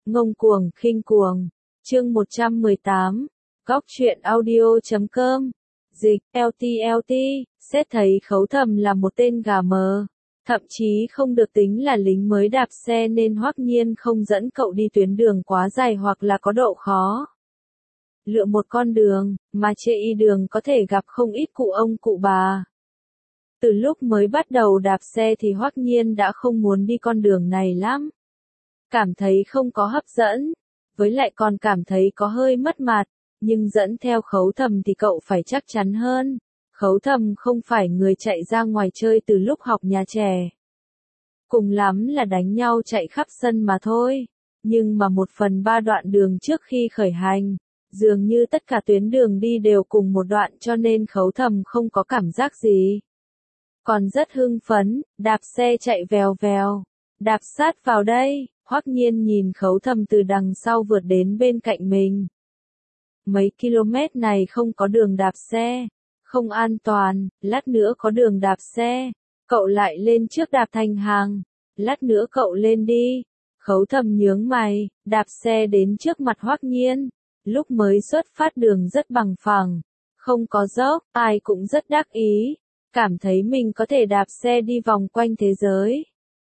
Ngông cuồng, khinh cuồng. Chương 118. Góc truyện audio.com. Dịch, LT, xét thấy Khấu Thầm là một tên gà mờ. Thậm chí không được tính là lính mới đạp xe nên Hoắc Nhiên không dẫn cậu đi tuyến đường quá dài hoặc là có độ khó. Lựa một con đường, mà trên đường có thể gặp không ít cụ ông cụ bà. Từ lúc mới bắt đầu đạp xe thì Hoắc Nhiên đã không muốn đi con đường này lắm. Cảm thấy không có hấp dẫn, với lại còn cảm thấy có hơi mất mặt, nhưng dẫn theo Khấu Thầm thì cậu phải chắc chắn hơn. Khấu Thầm không phải người chạy ra ngoài chơi từ lúc học nhà trẻ. Cùng lắm là đánh nhau chạy khắp sân mà thôi, nhưng mà 1/3 đoạn đường trước khi khởi hành, dường như tất cả tuyến đường đi đều cùng một đoạn cho nên Khấu Thầm không có cảm giác gì. Còn rất hưng phấn, đạp xe chạy vèo vèo, đạp sát vào đây. Hoắc Nhiên nhìn Khấu Thầm từ đằng sau vượt đến bên cạnh mình. Mấy km này không có đường đạp xe, không an toàn, lát nữa có đường đạp xe, cậu lại lên trước đạp thành hàng, lát nữa cậu lên đi. Khấu Thầm nhướng mày, đạp xe đến trước mặt Hoắc Nhiên, lúc mới xuất phát đường rất bằng phẳng, không có dốc, ai cũng rất đắc ý, cảm thấy mình có thể đạp xe đi vòng quanh thế giới.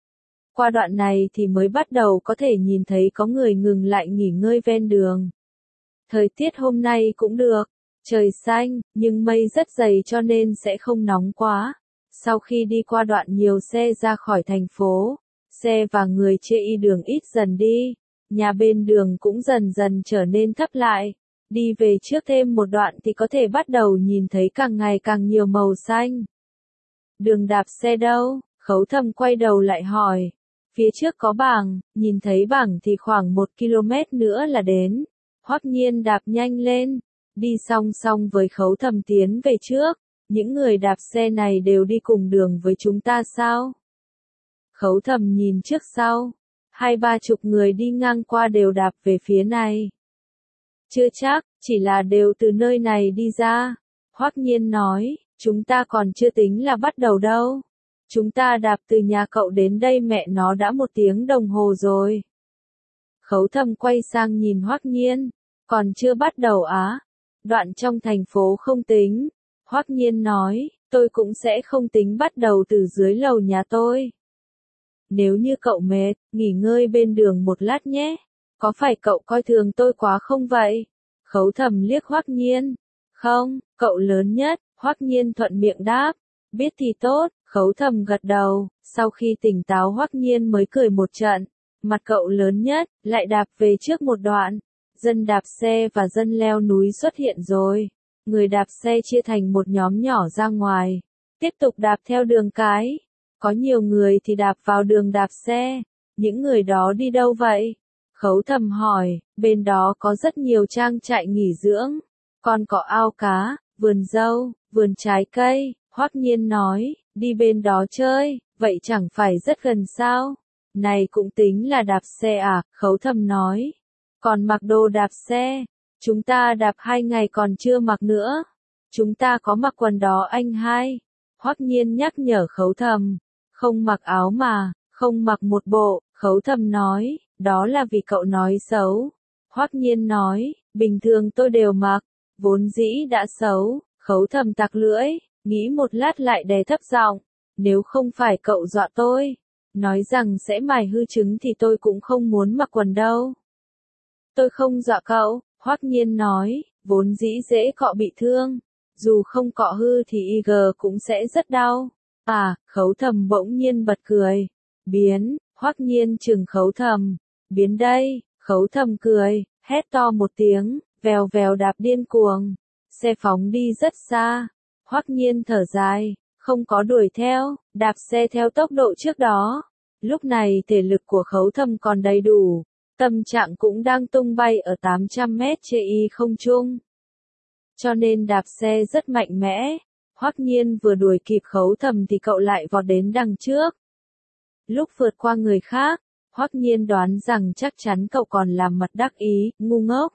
Qua đoạn này thì mới bắt đầu có thể nhìn thấy có người ngừng lại nghỉ ngơi ven đường. Thời tiết hôm nay cũng được, trời xanh, nhưng mây rất dày cho nên sẽ không nóng quá. Sau khi đi qua đoạn nhiều xe ra khỏi thành phố, xe và người trên đường ít dần đi, nhà bên đường cũng dần dần trở nên thấp lại. Đi về trước thêm một đoạn thì có thể bắt đầu nhìn thấy càng ngày càng nhiều màu xanh. Đường đạp xe đâu? Khấu Thầm quay đầu lại hỏi. Phía trước có bảng, nhìn thấy bảng thì khoảng 1 km nữa là đến. Hoắc Nhiên đạp nhanh lên, đi song song với Khấu Thầm tiến về trước. Những người đạp xe này đều đi cùng đường với chúng ta sao? Khấu Thầm nhìn trước sau, 20-30 người đi ngang qua đều đạp về phía này. Chưa chắc, chỉ là đều từ nơi này đi ra. Hoắc Nhiên nói, chúng ta còn chưa tính là bắt đầu đâu. Chúng ta đạp từ nhà cậu đến đây mẹ nó đã 1 tiếng đồng hồ rồi. Khấu Thầm quay sang nhìn Hoắc Nhiên, còn chưa bắt đầu á? Đoạn trong thành phố không tính. Hoắc Nhiên nói, tôi cũng sẽ không tính bắt đầu từ dưới lầu nhà tôi. Nếu như cậu mệt, nghỉ ngơi bên đường một lát nhé. Có phải cậu coi thường tôi quá không vậy? Khấu Thầm liếc Hoắc Nhiên. Không, cậu lớn nhất. Hoắc Nhiên thuận miệng đáp. Biết thì tốt. Khấu Thầm gật đầu, sau khi tỉnh táo Hoắc Nhiên mới cười một trận. Mặt cậu lớn nhất, lại đạp về trước một đoạn. Dân đạp xe và dân leo núi xuất hiện rồi. Người đạp xe chia thành một nhóm nhỏ ra ngoài. Tiếp tục đạp theo đường cái. Có nhiều người thì đạp vào đường đạp xe. Những người đó đi đâu vậy? Khấu Thầm hỏi, bên đó có rất nhiều trang trại nghỉ dưỡng. Còn có ao cá, vườn dâu, vườn trái cây. Hoắc Nhiên nói, đi bên đó chơi, vậy chẳng phải rất gần sao? Này cũng tính là đạp xe à? Khấu Thầm nói. Còn mặc đồ đạp xe, chúng ta đạp 2 ngày còn chưa mặc nữa. Chúng ta có mặc quần đó anh hai. Hoắc Nhiên nhắc nhở Khấu Thầm. Không mặc áo mà, không mặc một bộ. Khấu Thầm nói, đó là vì cậu nói xấu. Hoắc Nhiên nói, bình thường tôi đều mặc, vốn dĩ đã xấu. Khấu Thầm tặc lưỡi, nghĩ một lát lại đè thấp giọng. Nếu không phải cậu dọa tôi, nói rằng sẽ mài hư trứng thì tôi cũng không muốn mặc quần đâu. Tôi không dọa cậu, Hoắc Nhiên nói, vốn dĩ dễ cọ bị thương. Dù không cọ hư thì IG cũng sẽ rất đau. À, Khấu Thầm bỗng nhiên bật cười. Biến, Hoắc Nhiên chừng Khấu Thầm. Biến đây, Khấu Thầm cười, hét to một tiếng, vèo vèo đạp điên cuồng. Xe phóng đi rất xa. Hoắc Nhiên thở dài, không có đuổi theo, đạp xe theo tốc độ trước đó. Lúc này thể lực của Khấu Thầm còn đầy đủ. Tâm trạng cũng đang tung bay ở 800 mét trên không trung. Cho nên đạp xe rất mạnh mẽ. Hoắc Nhiên vừa đuổi kịp Khấu Thầm thì cậu lại vọt đến đằng trước. Lúc vượt qua người khác, Hoắc Nhiên đoán rằng chắc chắn cậu còn làm mặt đắc ý, ngu ngốc.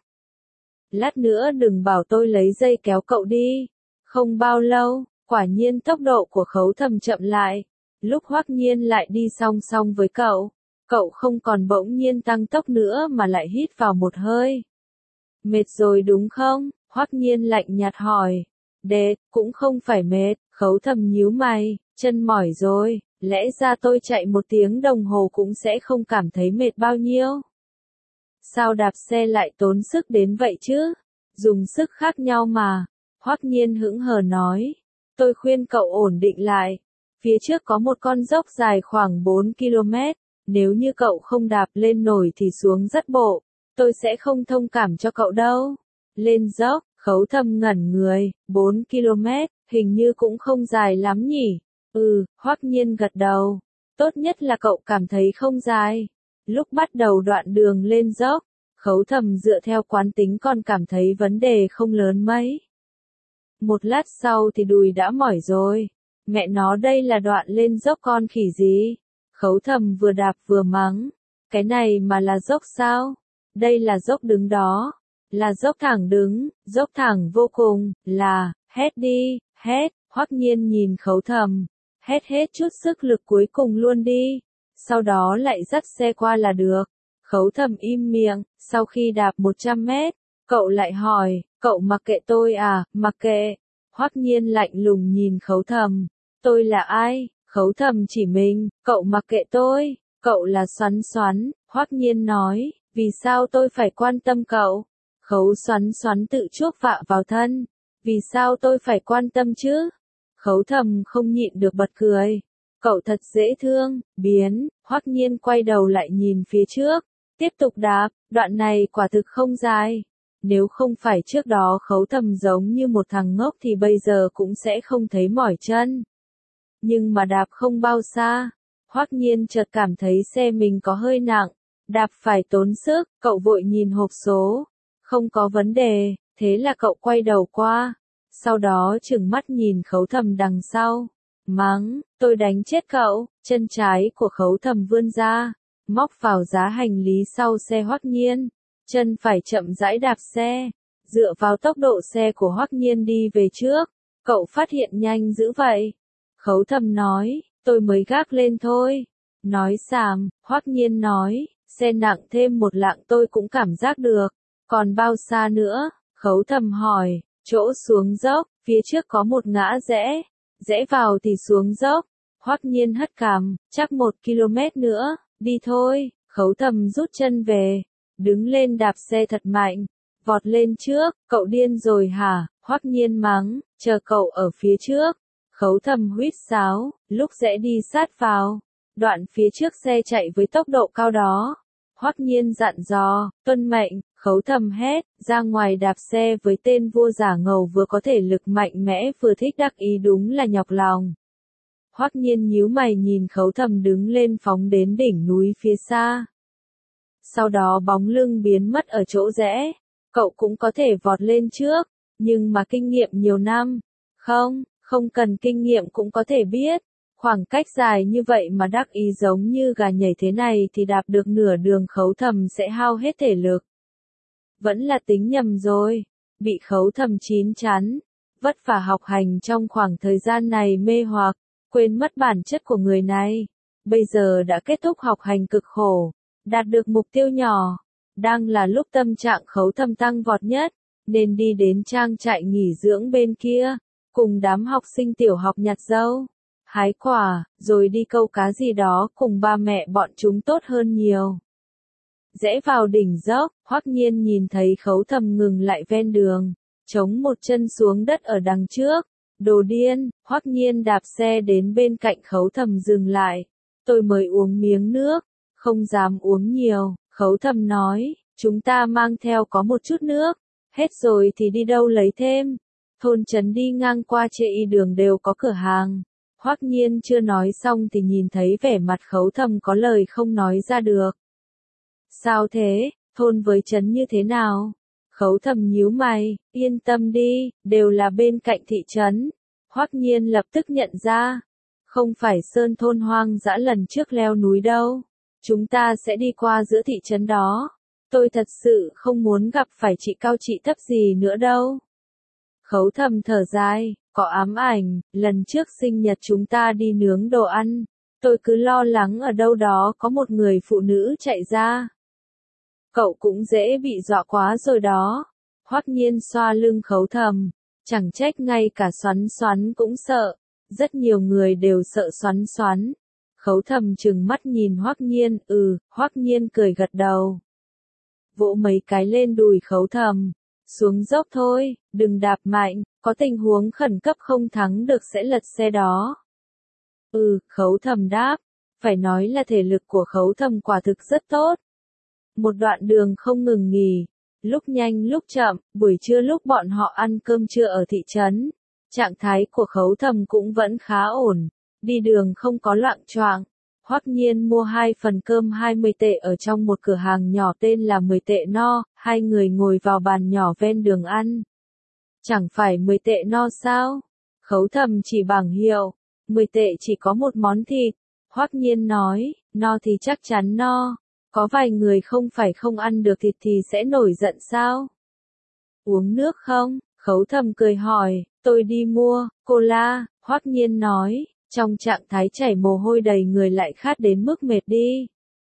Lát nữa đừng bảo tôi lấy dây kéo cậu đi. Không bao lâu, quả nhiên tốc độ của Khấu Thầm chậm lại. Lúc Hoắc Nhiên lại đi song song với cậu Cậu không còn bỗng nhiên tăng tốc nữa mà lại hít vào một hơi. Mệt rồi đúng không? Hoắc Nhiên lạnh nhạt hỏi. Cũng không phải mệt, Khấu Thầm nhíu mày, chân mỏi rồi, lẽ ra tôi chạy 1 tiếng đồng hồ cũng sẽ không cảm thấy mệt bao nhiêu. Sao đạp xe lại tốn sức đến vậy chứ? Dùng sức khác nhau mà. Hoắc Nhiên hững hờ nói. Tôi khuyên cậu ổn định lại. Phía trước có một con dốc dài khoảng 4 km. Nếu như cậu không đạp lên nổi thì xuống rất bộ. Tôi sẽ không thông cảm cho cậu đâu. Lên dốc, Khấu Thầm ngẩn người, 4 km, hình như cũng không dài lắm nhỉ. Hoắc Nhiên gật đầu. Tốt nhất là cậu cảm thấy không dài. Lúc bắt đầu đoạn đường lên dốc, Khấu Thầm dựa theo quán tính còn cảm thấy vấn đề không lớn mấy. Một lát sau thì đùi đã mỏi rồi. Mẹ nó đây là đoạn lên dốc con khỉ gì? Khấu Thầm vừa đạp vừa mắng. Cái này mà là dốc sao? Đây là dốc đứng đó. Là dốc thẳng đứng, dốc thẳng vô cùng, hét đi, hét. Hoắc Nhiên nhìn Khấu Thầm. Hét hết chút sức lực cuối cùng luôn đi. Sau đó lại dắt xe qua là được. Khấu Thầm im miệng, sau khi đạp 100 mét, cậu lại hỏi, cậu mặc kệ tôi à? Mặc kệ. Hoắc Nhiên lạnh lùng nhìn Khấu Thầm. Tôi là ai? Khấu Thầm chỉ mình, cậu mặc kệ tôi, cậu là Xoắn Xoắn. Hoắc Nhiên nói, vì sao tôi phải quan tâm cậu? Khấu Xoắn Xoắn tự chuốc vạ vào thân. Vì sao tôi phải quan tâm chứ? Khấu Thầm không nhịn được bật cười. Cậu thật dễ thương, biến. Hoắc Nhiên quay đầu lại nhìn phía trước. Tiếp tục đạp, đoạn này quả thực không dài. Nếu không phải trước đó Khấu Thầm giống như một thằng ngốc thì bây giờ cũng sẽ không thấy mỏi chân. Nhưng mà đạp không bao xa, Hoắc Nhiên chợt cảm thấy xe mình có hơi nặng, đạp phải tốn sức, cậu vội nhìn hộp số. Không có vấn đề, thế là cậu quay đầu qua. Sau đó trừng mắt nhìn Khấu Thầm đằng sau. Mắng, tôi đánh chết cậu. Chân trái của Khấu Thầm vươn ra, móc vào giá hành lý sau xe Hoắc Nhiên. Chân phải chậm rãi đạp xe, dựa vào tốc độ xe của Hoắc Nhiên đi về trước. Cậu phát hiện nhanh dữ vậy. Khấu Thầm nói, tôi mới gác lên thôi. Nói xàm, Hoắc Nhiên nói, xe nặng thêm 1 lạng tôi cũng cảm giác được. Còn bao xa nữa? Khấu Thầm hỏi, chỗ xuống dốc, phía trước có một ngã rẽ. Rẽ vào thì xuống dốc. Hoắc Nhiên hất cằm, chắc 1 km nữa, đi thôi. Khấu Thầm rút chân về, đứng lên đạp xe thật mạnh, vọt lên trước. Cậu điên rồi hả? Hoắc Nhiên mắng, chờ cậu ở phía trước. Khấu Thầm huýt sáo, lúc rẽ đi sát vào. Đoạn phía trước xe chạy với tốc độ cao đó. Hoắc Nhiên dặn dò, tuân mệnh. Khấu Thầm hét, ra ngoài đạp xe với tên vua giả ngầu vừa có thể lực mạnh mẽ vừa thích đắc ý đúng là nhọc lòng. Hoắc Nhiên nhíu mày nhìn Khấu Thầm đứng lên phóng đến đỉnh núi phía xa. Sau đó bóng lưng biến mất ở chỗ rẽ. Cậu cũng có thể vọt lên trước, nhưng mà kinh nghiệm nhiều năm. Không cần kinh nghiệm cũng có thể biết. Khoảng cách dài như vậy mà đắc ý giống như gà nhảy thế này thì đạp được nửa đường Khấu Thầm sẽ hao hết thể lực. Vẫn là tính nhầm rồi. Bị Khấu Thầm chín chắn. Vất vả học hành trong khoảng thời gian này mê hoặc, quên mất bản chất của người này. Bây giờ đã kết thúc học hành cực khổ, đạt được mục tiêu nhỏ. Đang là lúc tâm trạng Khấu Thầm tăng vọt nhất, nên đi đến trang trại nghỉ dưỡng bên kia, cùng đám học sinh tiểu học nhặt dâu, hái quả, rồi đi câu cá gì đó cùng ba mẹ bọn chúng tốt hơn nhiều. Rẽ vào đỉnh dốc, Hoắc Nhiên nhìn thấy Khấu Thầm ngừng lại ven đường, chống một chân xuống đất ở đằng trước. Đồ điên. Hoắc Nhiên đạp xe đến bên cạnh Khấu Thầm dừng lại. Tôi mới uống miếng nước, không dám uống nhiều. Khấu Thầm nói, chúng ta mang theo có một chút nước, hết rồi thì đi đâu lấy thêm. Thôn trấn đi ngang qua chợ đường đều có cửa hàng. Hoắc Nhiên chưa nói xong thì nhìn thấy vẻ mặt Khấu Thầm có lời không nói ra được. Sao thế? Thôn với trấn như thế nào? Khấu Thầm nhíu mày, yên tâm đi, đều là bên cạnh thị trấn. Hoắc Nhiên lập tức nhận ra, không phải sơn thôn hoang dã lần trước leo núi đâu. Chúng ta sẽ đi qua giữa thị trấn đó. Tôi thật sự không muốn gặp phải chị cao chị thấp gì nữa đâu. Khấu Thầm thở dài, có ám ảnh, lần trước sinh nhật chúng ta đi nướng đồ ăn. Tôi cứ lo lắng ở đâu đó có một người phụ nữ chạy ra. Cậu cũng dễ bị dọa quá rồi đó. Hoắc Nhiên xoa lưng Khấu Thầm, chẳng trách ngay cả Xoắn Xoắn cũng sợ, rất nhiều người đều sợ Xoắn Xoắn. Khấu Thầm trừng mắt nhìn Hoắc Nhiên, Hoắc Nhiên cười gật đầu. Vỗ mấy cái lên đùi Khấu Thầm, xuống dốc thôi, đừng đạp mạnh, có tình huống khẩn cấp không thắng được sẽ lật xe đó. Khấu Thầm đáp, phải nói là thể lực của Khấu Thầm quả thực rất tốt. Một đoạn đường không ngừng nghỉ, lúc nhanh lúc chậm, buổi trưa lúc bọn họ ăn cơm trưa ở thị trấn, trạng thái của Khấu Thầm cũng vẫn khá ổn, đi đường không có loạng choạng. Hoắc Nhiên mua 2 phần cơm 20 tệ ở trong một cửa hàng nhỏ tên là 10 tệ no, hai người ngồi vào bàn nhỏ ven đường ăn. Chẳng phải 10 tệ no sao? Khấu Thầm chỉ bảng hiệu, 10 tệ chỉ có một món thịt. Hoắc Nhiên nói, no thì chắc chắn no, có vài người không phải không ăn được thịt thì sẽ nổi giận sao? Uống nước không? Khấu Thầm cười hỏi, tôi đi mua, cola, Hoắc Nhiên nói, trong trạng thái chảy mồ hôi đầy người lại khát đến mức mệt đi.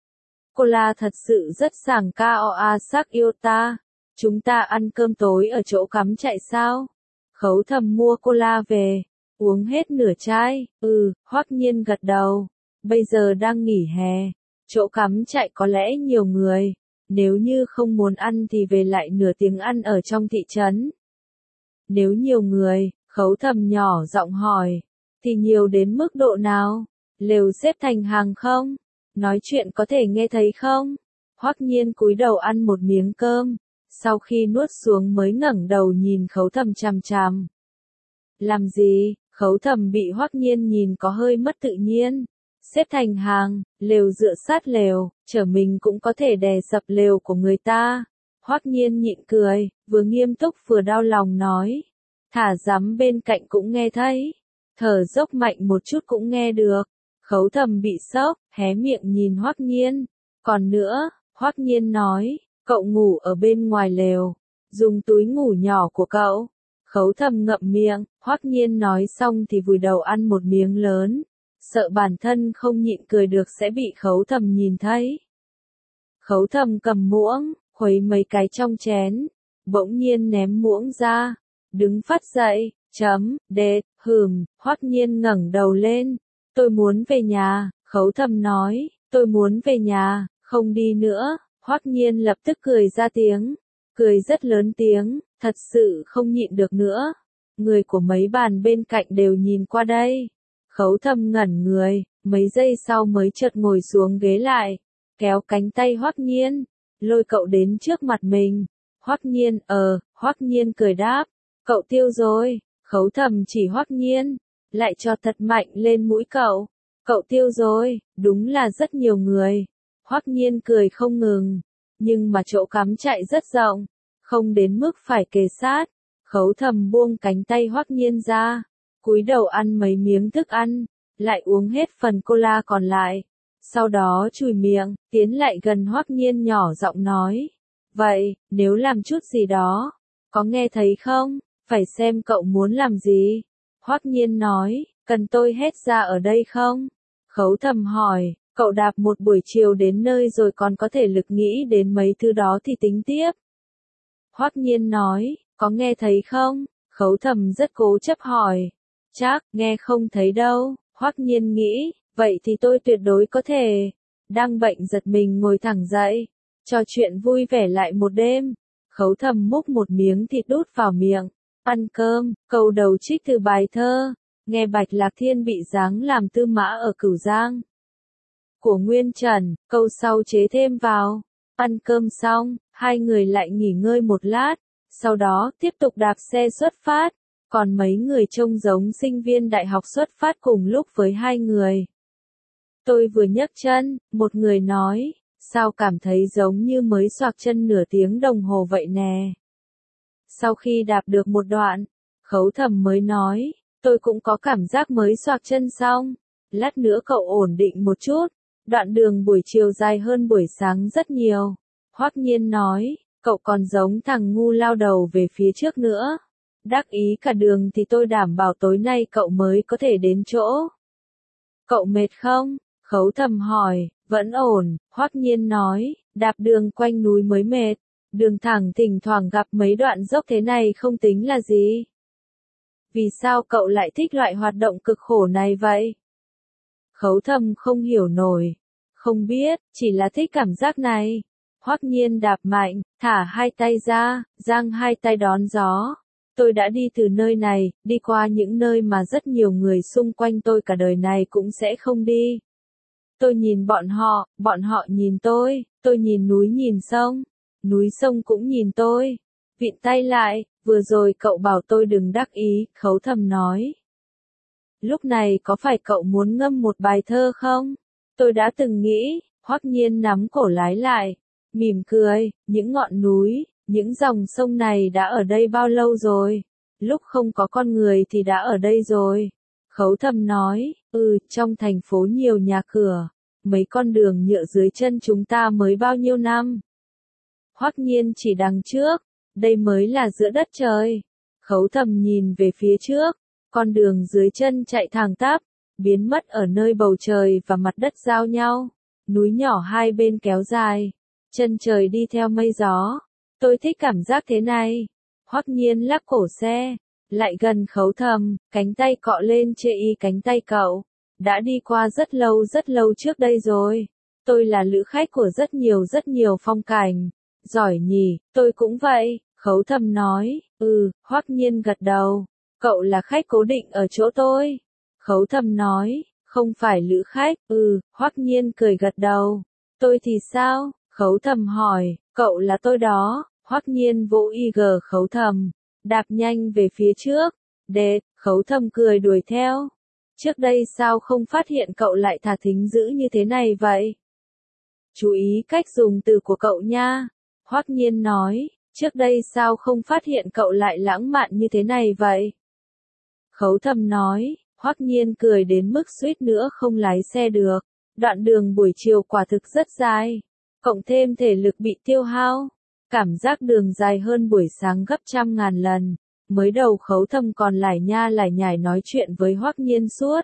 Cola thật sự rất sảng KOA sắc yêu ta. Chúng ta ăn cơm tối ở chỗ cắm trại sao? Khấu Thầm mua cola về, uống hết nửa chai, Hoắc Nhiên gật đầu. Bây giờ đang nghỉ hè, chỗ cắm trại có lẽ nhiều người, nếu như không muốn ăn thì về lại nửa tiếng ăn ở trong thị trấn. Nếu nhiều người, Khấu Thầm nhỏ giọng hỏi, thì nhiều đến mức độ nào? Lều xếp thành hàng không? Nói chuyện có thể nghe thấy không? Hoắc Nhiên cúi đầu ăn một miếng cơm, sau khi nuốt xuống mới ngẩng đầu nhìn Khấu Thầm chằm chằm. Làm gì? Khấu Thầm bị Hoắc Nhiên nhìn có hơi mất tự nhiên. Xếp thành hàng, lều dựa sát lều, trở mình cũng có thể đè sập lều của người ta. Hoắc Nhiên nhịn cười, vừa nghiêm túc vừa đau lòng nói. Thả dắm bên cạnh cũng nghe thấy. Thở dốc mạnh một chút cũng nghe được. Khấu Thầm bị sốc, hé miệng nhìn Hoắc Nhiên. Còn nữa, Hoắc Nhiên nói, cậu ngủ ở bên ngoài lều, dùng túi ngủ nhỏ của cậu. Khấu Thầm ngậm miệng, Hoắc Nhiên nói xong thì vùi đầu ăn một miếng lớn, sợ bản thân không nhịn cười được sẽ bị Khấu Thầm nhìn thấy. Khấu Thầm cầm muỗng, khuấy mấy cái trong chén, bỗng nhiên ném muỗng ra, đứng phát dậy, Hoắc Nhiên ngẩng đầu lên, tôi muốn về nhà, Khấu Thầm nói, tôi muốn về nhà, không đi nữa. Hoắc Nhiên lập tức cười ra tiếng, cười rất lớn tiếng, thật sự không nhịn được nữa. Người của mấy bàn bên cạnh đều nhìn qua đây. Khấu Thầm ngẩn người, mấy giây sau mới chợt ngồi xuống ghế lại, kéo cánh tay Hoắc Nhiên, lôi cậu đến trước mặt mình. Hoắc Nhiên, Hoắc Nhiên cười đáp, cậu tiêu rồi. Khấu Thầm chỉ Hoắc Nhiên, lại cho thật mạnh lên mũi cậu. Cậu tiêu rồi, đúng là rất nhiều người. Hoắc Nhiên cười không ngừng, nhưng mà chỗ cắm trại rất rộng, không đến mức phải kề sát. Khấu Thầm buông cánh tay Hoắc Nhiên ra, cúi đầu ăn mấy miếng thức ăn, lại uống hết phần cola còn lại. Sau đó chùi miệng, tiến lại gần Hoắc Nhiên nhỏ giọng nói, vậy, nếu làm chút gì đó, có nghe thấy không? Phải xem cậu muốn làm gì. Hoắc Nhiên nói, cần tôi hét ra ở đây không? Khấu Thầm hỏi, cậu đạp một buổi chiều đến nơi rồi còn có thể lực nghĩ đến mấy thứ đó thì tính tiếp. Hoắc Nhiên nói, có nghe thấy không? Khấu Thầm rất cố chấp hỏi, chắc, nghe không thấy đâu. Hoắc Nhiên nghĩ, vậy thì tôi tuyệt đối có thể. Đang bệnh giật mình ngồi thẳng dậy, trò chuyện vui vẻ lại một đêm. Khấu Thầm múc một miếng thịt đút vào miệng, ăn cơm, câu đầu trích từ bài thơ, nghe Bạch Lạc Thiên bị giáng làm tư mã ở Cửu Giang. Của Nguyên Trần, câu sau chế thêm vào. Ăn cơm xong, hai người lại nghỉ ngơi một lát, sau đó tiếp tục đạp xe xuất phát, còn mấy người trông giống sinh viên đại học xuất phát cùng lúc với hai người. Tôi vừa nhấc chân, một người nói, sao cảm thấy giống như mới xoạc chân nửa tiếng đồng hồ vậy nè. Sau khi đạp được một đoạn, Khấu Thầm mới nói, tôi cũng có cảm giác mới xoạc chân xong, lát nữa cậu ổn định một chút, đoạn đường buổi chiều dài hơn buổi sáng rất nhiều. Hoắc Nhiên nói, cậu còn giống thằng ngu lao đầu về phía trước nữa. Đắc ý cả đường thì tôi đảm bảo tối nay cậu mới có thể đến chỗ. Cậu mệt không? Khấu Thầm hỏi, vẫn ổn, Hoắc Nhiên nói, đạp đường quanh núi mới mệt, đường thẳng thỉnh thoảng gặp mấy đoạn dốc thế này không tính là gì. Vì sao cậu lại thích loại hoạt động cực khổ này vậy? Khấu Thầm không hiểu nổi. Không biết, chỉ là thích cảm giác này. Hoắc Nhiên đạp mạnh, thả hai tay ra, giang hai tay đón gió. Tôi đã đi từ nơi này, đi qua những nơi mà rất nhiều người xung quanh tôi cả đời này cũng sẽ không đi. Tôi nhìn bọn họ nhìn tôi nhìn núi nhìn sông, núi sông cũng nhìn tôi. Vịn tay lại, vừa rồi cậu bảo tôi đừng đắc ý, Khấu Thầm nói. Lúc này có phải cậu muốn ngâm một bài thơ không? Tôi đã từng nghĩ, Hoắc Nhiên nắm cổ lái lại, mỉm cười, những ngọn núi, những dòng sông này đã ở đây bao lâu rồi? Lúc không có con người thì đã ở đây rồi. Khấu Thầm nói, trong thành phố nhiều nhà cửa, mấy con đường nhựa dưới chân chúng ta mới bao nhiêu năm. Hoắc Nhiên chỉ đằng trước, đây mới là giữa đất trời. Khấu Thầm nhìn về phía trước, con đường dưới chân chạy thẳng tắp, biến mất ở nơi bầu trời và mặt đất giao nhau, núi nhỏ hai bên kéo dài, chân trời đi theo mây gió. Tôi thích cảm giác thế này. Hoắc Nhiên lắc cổ xe, lại gần Khấu Thầm, cánh tay cọ lên chê y cánh tay cậu. Đã đi qua rất lâu trước đây rồi. Tôi là lữ khách của rất nhiều phong cảnh. Giỏi nhỉ, tôi cũng vậy, Khấu Thầm nói. Hoắc Nhiên gật đầu. Cậu là khách cố định ở chỗ tôi. Khấu Thầm nói, không phải lữ khách. Hoắc Nhiên cười gật đầu. Tôi thì sao? Khấu Thầm hỏi, cậu là tôi đó. Hoắc Nhiên vỗ Khấu Thầm, đạp nhanh về phía trước. Khấu Thầm cười đuổi theo. Trước đây sao không phát hiện cậu lại thả thính dữ như thế này vậy? Chú ý cách dùng từ của cậu nha. Hoắc Nhiên nói, trước đây sao không phát hiện cậu lại lãng mạn như thế này vậy? Khấu Thầm nói, Hoắc Nhiên cười đến mức suýt nữa không lái xe được. Đoạn đường buổi chiều quả thực rất dài, cộng thêm thể lực bị tiêu hao. Cảm giác đường dài hơn buổi sáng gấp trăm ngàn lần. Mới đầu Khấu Thầm còn lải nhải nói chuyện với Hoắc Nhiên suốt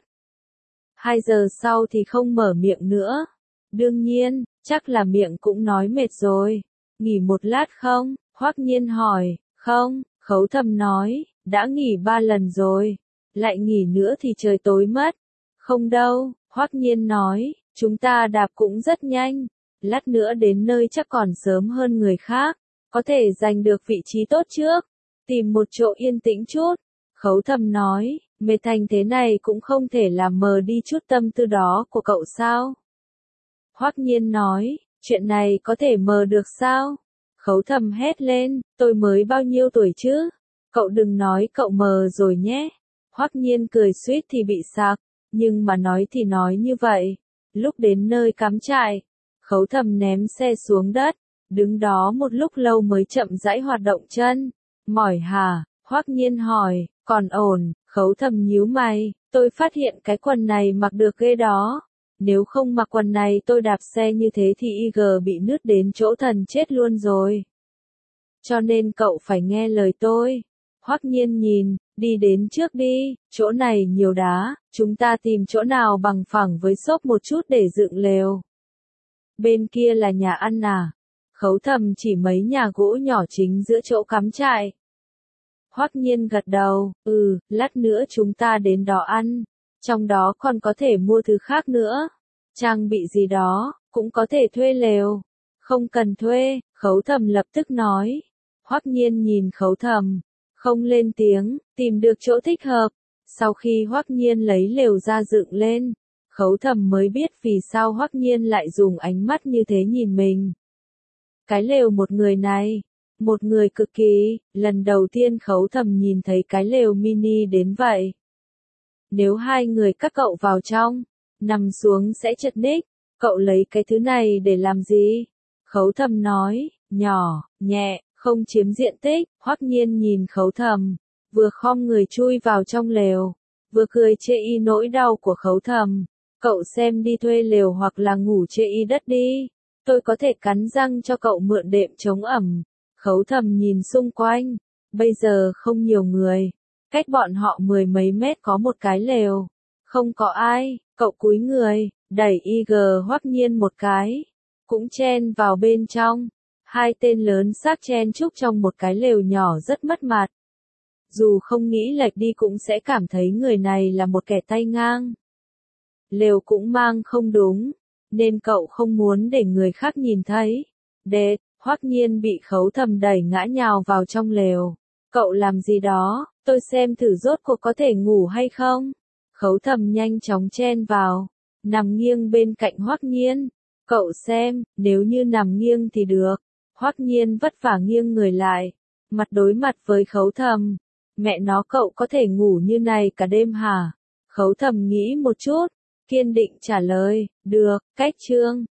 2 giờ sau thì không mở miệng nữa. Đương nhiên, chắc là miệng cũng nói mệt rồi. Nghỉ một lát không? Hoắc Nhiên hỏi. Không, Khấu Thầm nói, đã nghỉ 3 lần rồi. Lại nghỉ nữa thì trời tối mất. Không đâu, Hoắc Nhiên nói, chúng ta đạp cũng rất nhanh. Lát nữa đến nơi chắc còn sớm hơn người khác. Có thể giành được vị trí tốt trước. Tìm một chỗ yên tĩnh chút. Khấu Thầm nói, mệt thành thế này cũng không thể làm mờ đi chút tâm tư đó của cậu sao? Hoắc Nhiên nói, chuyện này có thể mờ được sao? Khấu Thầm hét lên, tôi mới bao nhiêu tuổi chứ? Cậu đừng nói cậu mờ rồi nhé. Hoắc Nhiên cười suýt thì bị sặc, nhưng mà nói thì nói như vậy. Lúc đến nơi cắm trại, Khấu Thầm ném xe xuống đất, đứng đó một lúc lâu mới chậm rãi hoạt động chân. Mỏi hả? Hoắc Nhiên hỏi, còn ổn. Khấu Thầm nhíu mày, tôi phát hiện cái quần này mặc được ghê đó. Nếu không mặc quần này tôi đạp xe như thế thì bị nứt đến chỗ thần chết luôn rồi. Cho nên cậu phải nghe lời tôi. Hoắc Nhiên nhìn, đi đến trước đi, chỗ này nhiều đá, chúng ta tìm chỗ nào bằng phẳng với xốp một chút để dựng lều. Bên kia là nhà ăn à? Khấu Thầm chỉ mấy nhà gỗ nhỏ chính giữa chỗ cắm trại. Hoắc Nhiên gật đầu, lát nữa chúng ta đến đó ăn. Trong đó còn có thể mua thứ khác nữa. Trang bị gì đó, cũng có thể thuê lều. Không cần thuê, Khấu Thầm lập tức nói. Hoắc Nhiên nhìn Khấu Thầm, không lên tiếng, tìm được chỗ thích hợp. Sau khi Hoắc Nhiên lấy lều ra dựng lên, Khấu Thầm mới biết vì sao Hoắc Nhiên lại dùng ánh mắt như thế nhìn mình. Cái lều một người này, một người cực kỳ, lần đầu tiên Khấu Thầm nhìn thấy cái lều mini đến vậy. Nếu 2 người các cậu vào trong, nằm xuống sẽ chật ních, cậu lấy cái thứ này để làm gì? Khấu Thầm nói, nhỏ, nhẹ, không chiếm diện tích. Hoắc Nhiên nhìn Khấu Thầm, vừa khom người chui vào trong lều, vừa cười chê y nỗi đau của Khấu Thầm. Cậu xem đi thuê lều hoặc là ngủ chê y đất đi. Tôi có thể cắn răng cho cậu mượn đệm chống ẩm. Khấu Thầm nhìn xung quanh, bây giờ không nhiều người. Cách bọn họ 10 mấy mét có một cái lều. Không có ai, cậu cúi người, đẩy IG Hoắc Nhiên một cái, cũng chen vào bên trong. Hai tên lớn xác chen chúc trong một cái lều nhỏ rất mất mặt. Dù không nghĩ lệch đi cũng sẽ cảm thấy người này là một kẻ tay ngang. Lều cũng mang không đúng, nên cậu không muốn để người khác nhìn thấy. Đệt, Hoắc Nhiên bị Khấu Thầm đẩy ngã nhào vào trong lều. Cậu làm gì đó, tôi xem thử rốt cuộc có thể ngủ hay không. Khấu Thầm nhanh chóng chen vào, nằm nghiêng bên cạnh Hoắc Nhiên. Cậu xem, nếu như nằm nghiêng thì được. Hoắc Nhiên vất vả nghiêng người lại, mặt đối mặt với Khấu Thầm. Mẹ nó, cậu có thể ngủ như này cả đêm hả? Khấu Thầm nghĩ một chút, kiên định trả lời, được, cách chương.